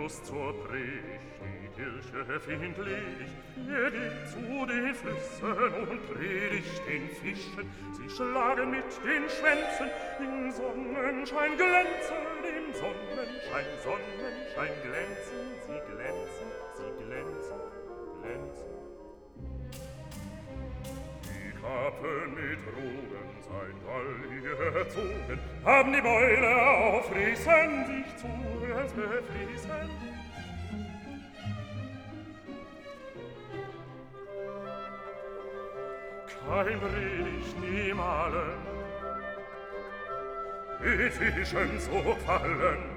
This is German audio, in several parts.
Petrus zur Predigt, die Kirche findlich. Er geht zu den Flüssen und predigt den Fischen. Sie schlagen mit den Schwänzen, im Sonnenschein glänzen, im Sonnenschein, Sonnenschein glänzen, sie glänzen, sie glänzen, glänzen. Die Kappen mit Ruhen sein all erzogen, haben die Beule aufrissen, sich zu befließen. Kein Predigt niemalen, mit Fischen zu fallen.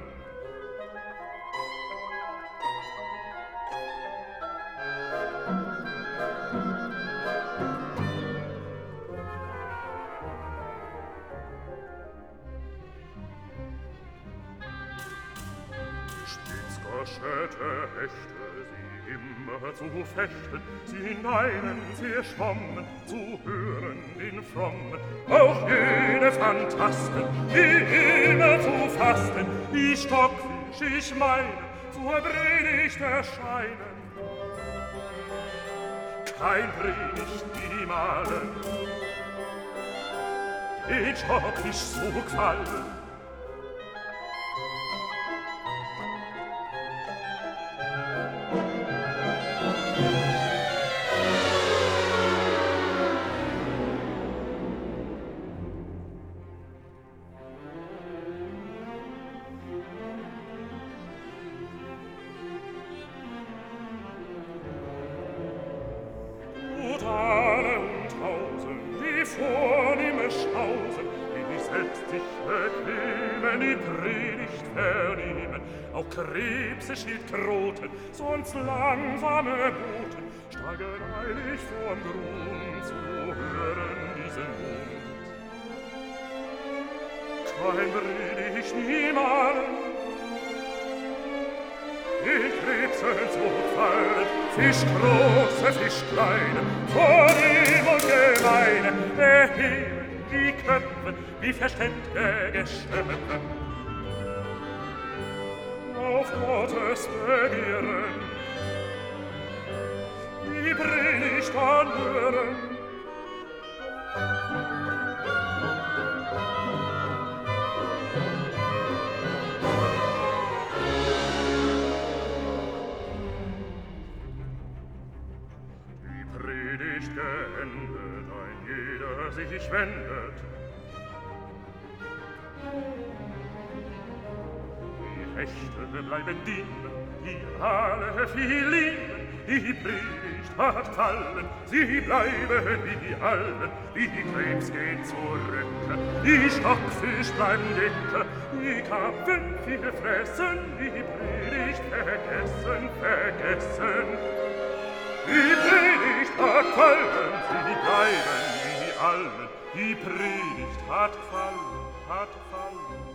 Spitzgoschete Hechte, sie immer zu fechten, sie neinen, sie schwommen, zu hören den Frommen, auch jene Phantasten, die immer zu fasten, die Stockfisch, ich meine, zur Predigt erscheinen. Kein Predigt niemalen, den Stockfisch zu gefallen. Vornehme Schausen, die selbst sich bequemen, die Predigt vernehmen, auch Krebse, Schildkröten, sonst langsame Boten, steigen eilig vom Grund zu hören diesen Mund. Kein Predigt niemalen, die Krebsen zu fallen, Fisch große, Fisch kleine, vornehm und gemeine, erheben die Köpfe wie verständige Geschöpfe. Auf Gottes Begehren, die Predigt anhören. Predigt geendet, ein jeder sich wendet. Die Hechte bleiben dienen, die alle viel lieben, die Predigt hat fallen, sie bleiben wie allen, die Krebs geht zurück, die Stockfisch bleiben dick, die Karpfen viel fressen, die Predigt vergessen, vergessen. Die Predigt hat fallen, sie bleiben wie allen. Die Predigt hat fallen, hat fallen.